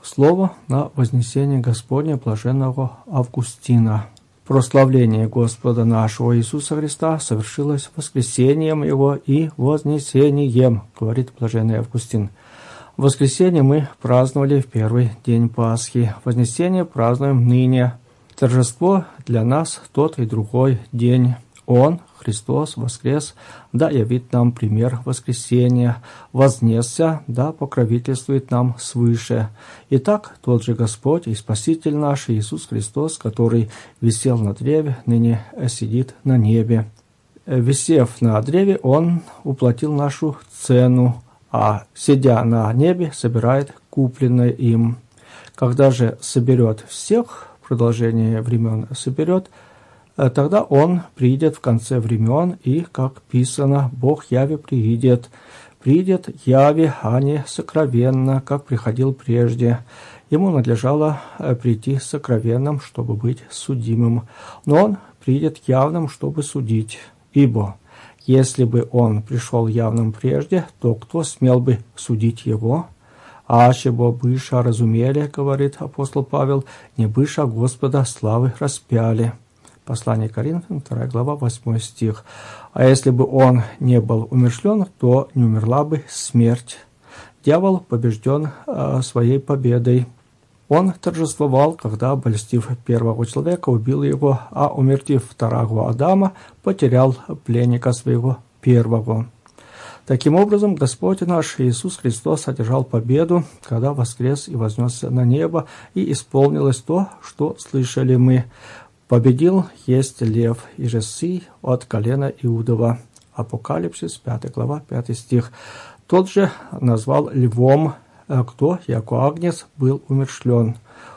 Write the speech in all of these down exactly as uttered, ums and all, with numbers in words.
Слово на вознесение Господня блаженного Августина. Прославление Господа нашего Иисуса Христа совершилось воскресением Его и вознесением, говорит блаженный Августин. Воскресение мы праздновали в первый день Пасхи, вознесение празднуем ныне. Торжество для нас тот и другой день. Он, Христос, воскрес, да явит нам пример воскресения, вознесся, да покровительствует нам свыше. Итак, тот же Господь и Спаситель наш Иисус Христос, который висел на древе, ныне сидит на небе. Висев на древе, Он уплатил нашу цену, а сидя на небе, собирает купленное им. Когда же соберет всех, продолжение времен соберет, тогда Он придет в конце времен, и, как писано, Бог Яве приидет. Придет Яве, а не сокровенно, как приходил прежде. Ему надлежало прийти сокровенным, чтобы быть судимым. Но Он придет явным, чтобы судить. Ибо, если бы Он пришел явным прежде, то кто смел бы судить Его? «Аще бо быша разумели, — говорит апостол Павел, — не быша Господа славы распяли». Послание Коринфянам, вторая глава, восьмой стих. А если бы он не был умершлен, то не умерла бы смерть. Дьявол побежден э, своей победой. Он торжествовал, когда, обольстив первого человека, убил его, а, умертвив второго Адама, потерял пленника своего первого. Таким образом, Господь наш Иисус Христос одержал победу, когда воскрес и вознесся на небо, и исполнилось то, что слышали мы. Победил есть лев, и же сы от колена Иудова. Апокалипсис, пятая глава, пятый стих. Тот же назвал львом, кто, яко агнец, был умершлен.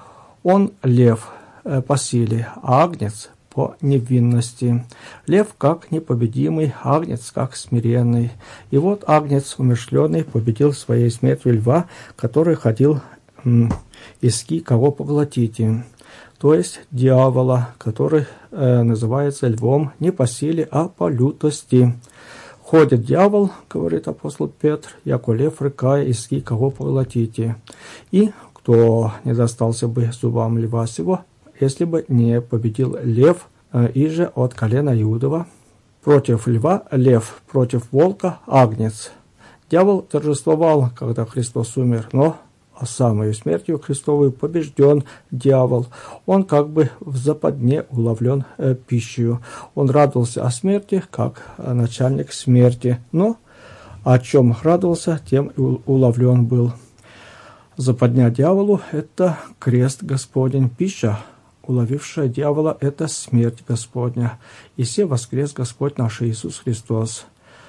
Он лев по силе, а агнец по невинности. Лев как непобедимый, агнец как смиренный. И вот агнец умершленный победил своей смертью льва, который ходил иски кого поглотите. То есть дьявола, который э, называется львом не по силе, а по лютости. Ходит дьявол, говорит апостол Петр, яко лев рыкая, иски кого поглотите. И кто не достался бы зубам льва сего, если бы не победил лев, э, и же от колена Иудова. Против льва лев, против волка агнец. Дьявол торжествовал, когда Христос умер, но а самой смертью Христовой побежден дьявол. Он как бы в западне уловлен э, пищей. Он радовался о смерти, как начальник смерти. Но о чем радовался, тем и уловлен был. Западня дьяволу – это крест Господень. Пища, уловившая дьявола, – это смерть Господня. И се воскрес Господь наш Иисус Христос.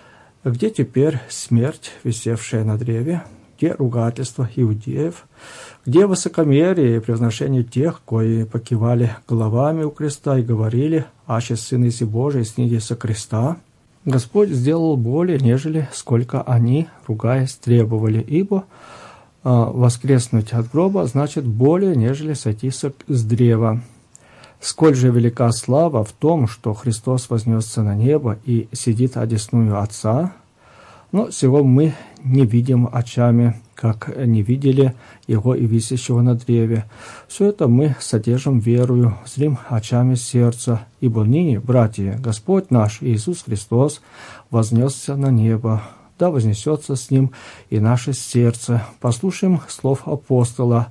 Где теперь смерть, висевшая на древе? Где ругательство иудеев? Где высокомерие и превозношение тех, кои покивали головами у креста и говорили: «Аще сын Иси Божий, сниди со креста»? Господь сделал более, нежели сколько они, ругаясь, требовали, ибо э, воскреснуть от гроба значит более, нежели сойти с древа. Сколь же велика слава в том, что Христос вознесся на небо и сидит одесную Отца, но сего мы не видим очами, как не видели Его и висящего на древе. Все это мы содержим верою, зрим очами сердца, ибо ныне, братья, Господь наш Иисус Христос вознесся на небо, да вознесется с Ним и наше сердце. Послушаем слов апостола: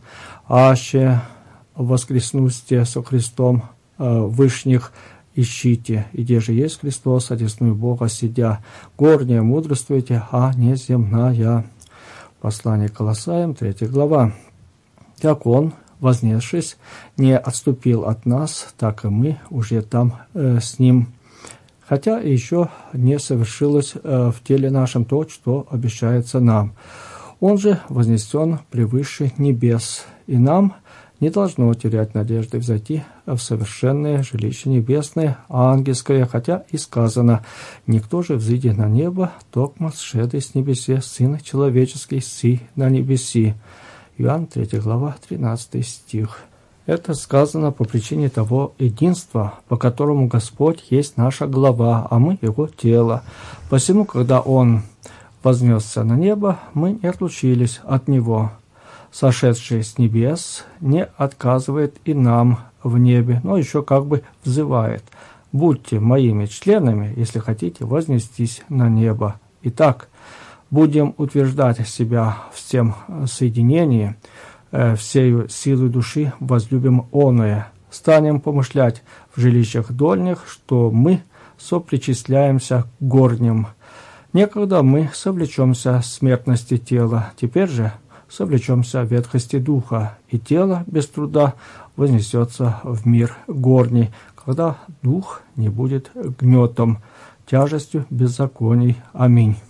«Аще воскреснусте со Христом э, вышних, ищите, и где же есть Христос, одесную Бога сидя, горнее мудрствуйте, а не земная». Послание к Колоссаям, третья глава. «Как Он, вознесшись, не отступил от нас, так и мы уже там э, с Ним, хотя еще не совершилось э, в теле нашем то, что обещается нам. Он же вознесен превыше небес, и нам не должно терять надежды взойти в совершенное жилище небесное, ангельское, хотя и сказано: «Никто же взыйди на небо, токмо сшедый с небесе, Сын человеческий си на небеси». Иоанн, третья глава, тринадцатый стих. Это сказано по причине того единства, по которому Господь есть наша глава, а мы Его тело. Посему, когда Он вознесся на небо, мы не отлучились от Него. сошедший с небес, не отказывает и нам в небе, но еще как бы взывает: «Будьте моими членами, если хотите вознестись на небо». Итак, будем утверждать себя в всем соединении, э, всею силой души возлюбим оное, станем помышлять в жилищах дольних, что мы сопричисляемся к горним. Некогда мы совлечемся смертности тела, теперь же совлечемся ветхости духа, и тело без труда вознесется в мир горний, когда дух не будет гнетом, тяжестью беззаконий. Аминь.